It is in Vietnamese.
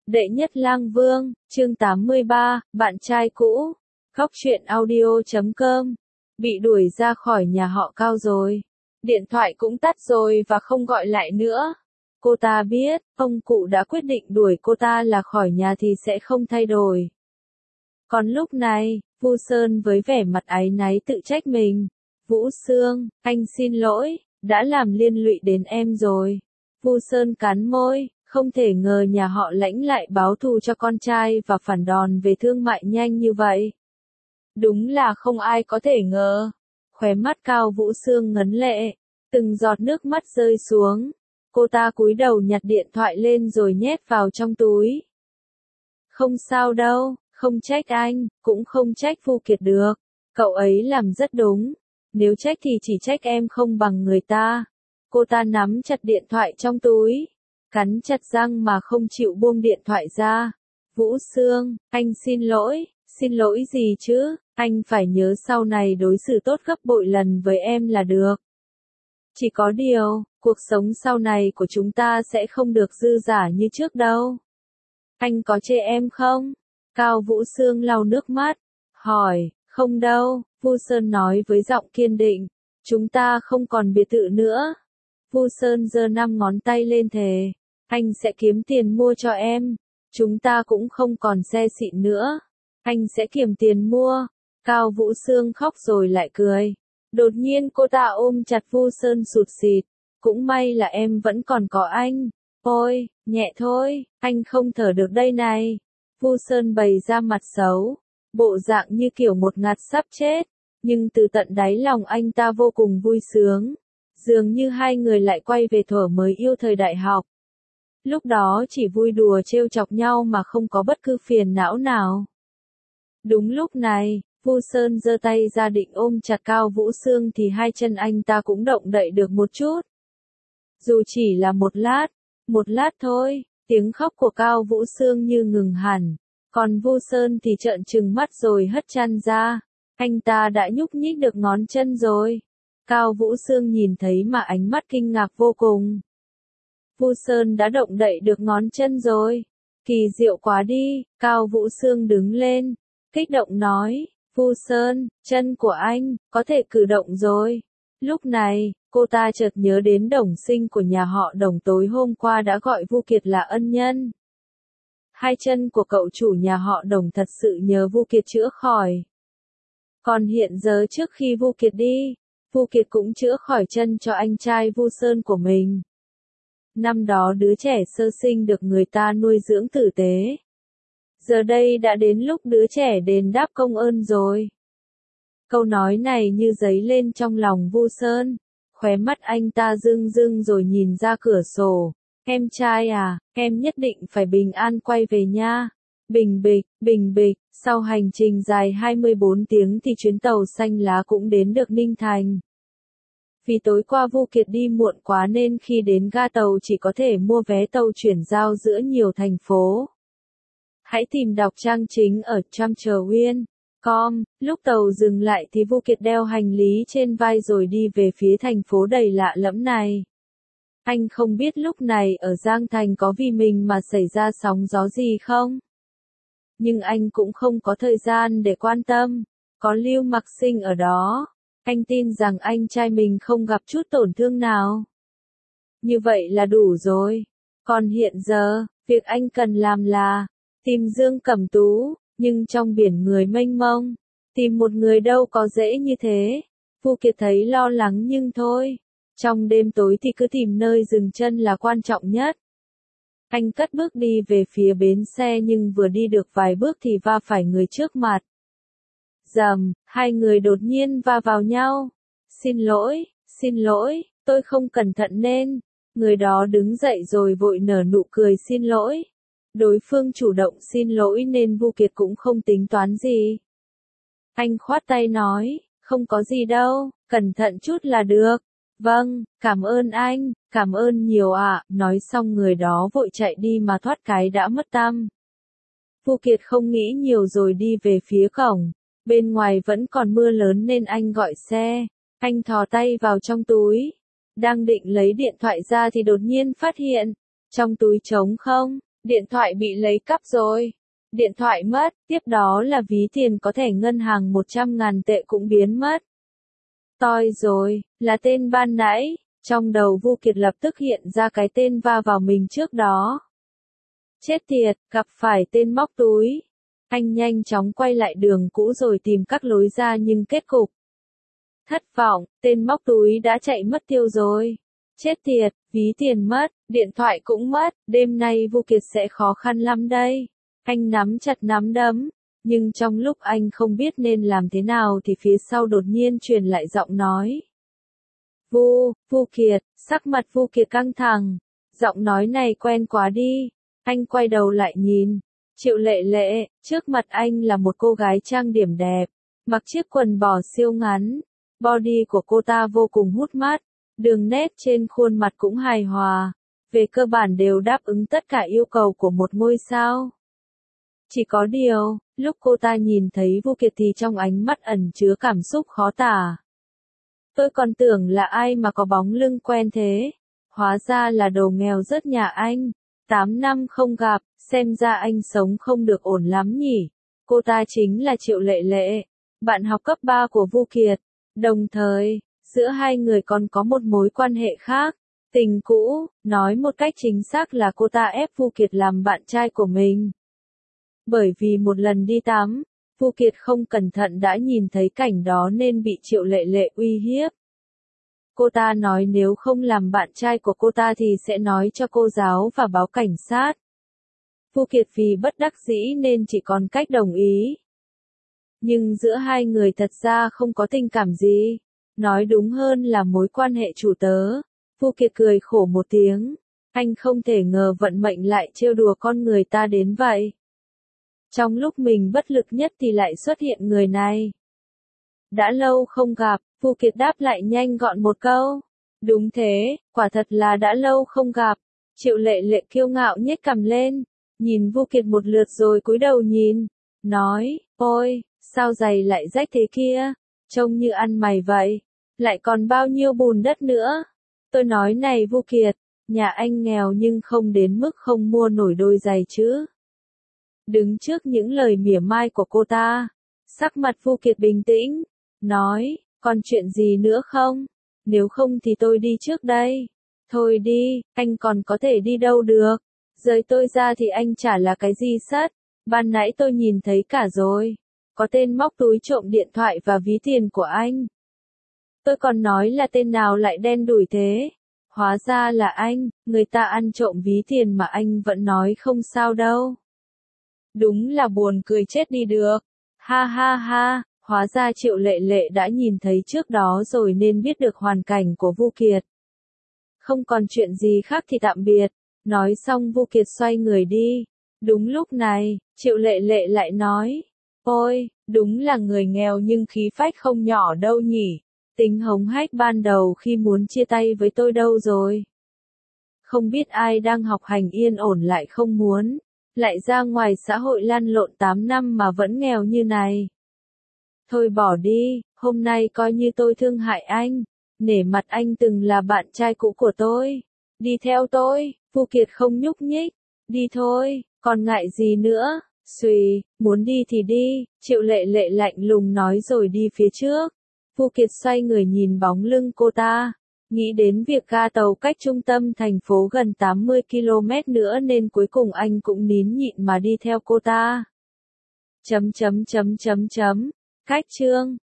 Đệ nhất lang vương, chương 83, bạn trai cũ. Góc truyện audio.com. Bị đuổi ra khỏi nhà họ Cao rồi. Điện thoại cũng tắt rồi và không gọi lại nữa. Cô ta biết, ông cụ đã quyết định đuổi cô ta là khỏi nhà thì sẽ không thay đổi. Còn lúc này, Vu Sơn với vẻ mặt áy náy tự trách mình. Vũ Sương, anh xin lỗi, đã làm liên lụy đến em rồi. Vu Sơn cắn môi. Không thể ngờ nhà họ Lãnh lại báo thù cho con trai và phản đòn về thương mại nhanh như vậy. Đúng là không ai có thể ngờ. Khóe mắt Cao Vũ Sương ngấn lệ, từng giọt nước mắt rơi xuống. Cô ta cúi đầu nhặt điện thoại lên rồi nhét vào trong túi. Không sao đâu, không trách anh, cũng không trách Vu Kiệt được. Cậu ấy làm rất đúng. Nếu trách thì chỉ trách em không bằng người ta. Cô ta nắm chặt điện thoại trong túi. Cắn chặt răng mà không chịu buông điện thoại ra. Vũ Sương, anh xin lỗi gì chứ, anh phải nhớ sau này đối xử tốt gấp bội lần với em là được. Chỉ có điều, cuộc sống sau này của chúng ta sẽ không được dư dả như trước đâu. Anh có chê em không? Cao Vũ Sương lau nước mắt, hỏi, không đâu, Vu Sơn nói với giọng kiên định, chúng ta không còn biệt thự nữa. Vu Sơn giơ 5 ngón tay lên thề. Anh sẽ kiếm tiền mua cho em. Chúng ta cũng không còn xe xịn nữa. Anh sẽ kiếm tiền mua. Cao Vũ Sương khóc rồi lại cười. Đột nhiên cô ta ôm chặt Vu Sơn sụt sịt. Cũng may là em vẫn còn có anh. Ôi, nhẹ thôi, anh không thở được đây này. Vu Sơn bày ra mặt xấu. Bộ dạng như kiểu một ngạt sắp chết. Nhưng từ tận đáy lòng anh ta vô cùng vui sướng. Dường như hai người lại quay về thuở mới yêu thời đại học. Lúc đó chỉ vui đùa trêu chọc nhau mà không có bất cứ phiền não nào. Đúng lúc này, Vu Sơn giơ tay ra định ôm chặt Cao Vũ Sương thì hai chân anh ta cũng động đậy được một chút. Dù chỉ là một lát thôi, tiếng khóc của Cao Vũ Sương như ngừng hẳn. Còn Vu Sơn thì trợn trừng mắt rồi hất chăn ra. Anh ta đã nhúc nhích được ngón chân rồi. Cao Vũ Sương nhìn thấy mà ánh mắt kinh ngạc vô cùng. Vu Sơn đã động đậy được ngón chân rồi. Kỳ diệu quá đi, Cao Vũ Sương đứng lên, kích động nói, Vu Sơn, chân của anh, có thể cử động rồi. Lúc này, cô ta chợt nhớ đến đồng sinh của nhà họ Đồng tối hôm qua đã gọi Vu Kiệt là ân nhân. Hai chân của cậu chủ nhà họ Đồng thật sự nhờ Vu Kiệt chữa khỏi. Còn hiện giờ trước khi Vu Kiệt đi, Vu Kiệt cũng chữa khỏi chân cho anh trai Vu Sơn của mình. Năm đó đứa trẻ sơ sinh được người ta nuôi dưỡng tử tế. Giờ đây đã đến lúc đứa trẻ đền đáp công ơn rồi. Câu nói này như giấy lên trong lòng Vu Sơn. Khóe mắt anh ta rưng rưng rồi nhìn ra cửa sổ. Em trai à, em nhất định phải bình an quay về nha. Bình bịch, sau hành trình dài 24 tiếng thì chuyến tàu xanh lá cũng đến được Ninh Thành. Vì tối qua Vu Kiệt đi muộn quá nên khi đến ga tàu chỉ có thể mua vé tàu chuyển giao giữa nhiều thành phố. Hãy tìm đọc trang chính ở tramtravel.com. Lúc tàu dừng lại thì Vu Kiệt đeo hành lý trên vai rồi đi về phía thành phố đầy lạ lẫm này. Anh không biết lúc này ở Giang Thành có vì mình mà xảy ra sóng gió gì không? Nhưng anh cũng không có thời gian để quan tâm. Có Lưu Mặc Sinh ở đó. Anh tin rằng anh trai mình không gặp chút tổn thương nào. Như vậy là đủ rồi. Còn hiện giờ, việc anh cần làm là tìm Dương Cẩm Tú, nhưng trong biển người mênh mông, tìm một người đâu có dễ như thế. Vu Kiệt thấy lo lắng nhưng thôi. Trong đêm tối thì cứ tìm nơi dừng chân là quan trọng nhất. Anh cất bước đi về phía bến xe nhưng vừa đi được vài bước thì va phải người trước mặt. Rầm, hai người đột nhiên va vào nhau. Xin lỗi, tôi không cẩn thận nên. Người đó đứng dậy rồi vội nở nụ cười xin lỗi. Đối phương chủ động xin lỗi nên Vu Kiệt cũng không tính toán gì. Anh khoát tay nói, không có gì đâu, cẩn thận chút là được. Vâng, cảm ơn anh, cảm ơn nhiều ạ. Nói xong người đó vội chạy đi mà thoát cái đã mất tăm. Vu Kiệt không nghĩ nhiều rồi đi về phía cổng. Bên ngoài vẫn còn mưa lớn nên anh gọi xe. Anh thò tay vào trong túi. Đang định lấy điện thoại ra thì đột nhiên phát hiện. Trong túi trống không. Điện thoại bị lấy cắp rồi. Điện thoại mất, tiếp đó là ví tiền có thẻ ngân hàng 100.000 tệ cũng biến mất. Toi rồi, là tên ban nãy. Trong đầu Vu Kiệt lập tức hiện ra cái tên va vào mình trước đó. Chết tiệt, gặp phải tên móc túi. Anh nhanh chóng quay lại đường cũ rồi tìm các lối ra nhưng kết cục. Thất vọng, tên móc túi đã chạy mất tiêu rồi. Chết tiệt, ví tiền mất, điện thoại cũng mất, đêm nay Vu Kiệt sẽ khó khăn lắm đây. Anh nắm chặt nắm đấm, nhưng trong lúc anh không biết nên làm thế nào thì phía sau đột nhiên truyền lại giọng nói. Vu Kiệt, sắc mặt Vu Kiệt căng thẳng. Giọng nói này quen quá đi. Anh quay đầu lại nhìn. Triệu Lệ Lệ, trước mặt anh là một cô gái trang điểm đẹp, mặc chiếc quần bò siêu ngắn. Body của cô ta vô cùng hút mắt, đường nét trên khuôn mặt cũng hài hòa. Về cơ bản đều đáp ứng tất cả yêu cầu của một ngôi sao. Chỉ có điều, lúc cô ta nhìn thấy Vu Kiệt thì trong ánh mắt ẩn chứa cảm xúc khó tả. Tôi còn tưởng là ai mà có bóng lưng quen thế. Hóa ra là đồ nghèo rớt nhà anh. 8 năm không gặp, xem ra anh sống không được ổn lắm nhỉ. Cô ta chính là Triệu Lệ Lệ, bạn học cấp 3 của Vu Kiệt. Đồng thời, giữa hai người còn có một mối quan hệ khác. Tình cũ, nói một cách chính xác là cô ta ép Vu Kiệt làm bạn trai của mình. Bởi vì một lần đi tắm, Vu Kiệt không cẩn thận đã nhìn thấy cảnh đó nên bị Triệu Lệ Lệ uy hiếp. Cô ta nói nếu không làm bạn trai của cô ta thì sẽ nói cho cô giáo và báo cảnh sát. Vu Kiệt vì bất đắc dĩ nên chỉ còn cách đồng ý. Nhưng giữa hai người thật ra không có tình cảm gì. Nói đúng hơn là mối quan hệ chủ tớ. Vu Kiệt cười khổ một tiếng. Anh không thể ngờ vận mệnh lại trêu đùa con người ta đến vậy. Trong lúc mình bất lực nhất thì lại xuất hiện người này. Đã lâu không gặp, Vu Kiệt đáp lại nhanh gọn một câu. Đúng thế, quả thật là đã lâu không gặp. Triệu Lệ Lệ kiêu ngạo nhếch cằm lên, nhìn Vu Kiệt một lượt rồi cúi đầu nhìn, nói, ôi, sao giày lại rách thế kia, trông như ăn mày vậy, lại còn bao nhiêu bùn đất nữa. Tôi nói này Vu Kiệt, nhà anh nghèo nhưng không đến mức không mua nổi đôi giày chứ. Đứng trước những lời mỉa mai của cô ta, sắc mặt Vu Kiệt bình tĩnh, nói, còn chuyện gì nữa không? Nếu không thì tôi đi trước đây. Thôi đi, anh còn có thể đi đâu được. Rời tôi ra thì anh chả là cái gì sất. Ban nãy tôi nhìn thấy cả rồi. Có tên móc túi trộm điện thoại và ví tiền của anh. Tôi còn nói là tên nào lại đen đủi thế. Hóa ra là anh, người ta ăn trộm ví tiền mà anh vẫn nói không sao đâu. Đúng là buồn cười chết đi được. Ha ha ha. Hóa ra Triệu Lệ Lệ đã nhìn thấy trước đó rồi nên biết được hoàn cảnh của Vu Kiệt. Không còn chuyện gì khác thì tạm biệt. Nói xong Vu Kiệt xoay người đi. Đúng lúc này, Triệu Lệ Lệ lại nói. Ôi, đúng là người nghèo nhưng khí phách không nhỏ đâu nhỉ. Tính hống hách ban đầu khi muốn chia tay với tôi đâu rồi. Không biết ai đang học hành yên ổn lại không muốn. Lại ra ngoài xã hội lăn lộn 8 năm mà vẫn nghèo như này. Thôi bỏ đi, hôm nay coi như tôi thương hại anh, nể mặt anh từng là bạn trai cũ của tôi. Đi theo tôi, Vu Kiệt không nhúc nhích, đi thôi, còn ngại gì nữa, xùy, muốn đi thì đi, Triệu Lệ Lệ lạnh lùng nói rồi đi phía trước. Vu Kiệt xoay người nhìn bóng lưng cô ta, nghĩ đến việc ga tàu cách trung tâm thành phố gần 80 km nữa nên cuối cùng anh cũng nín nhịn mà đi theo cô ta. Cách chương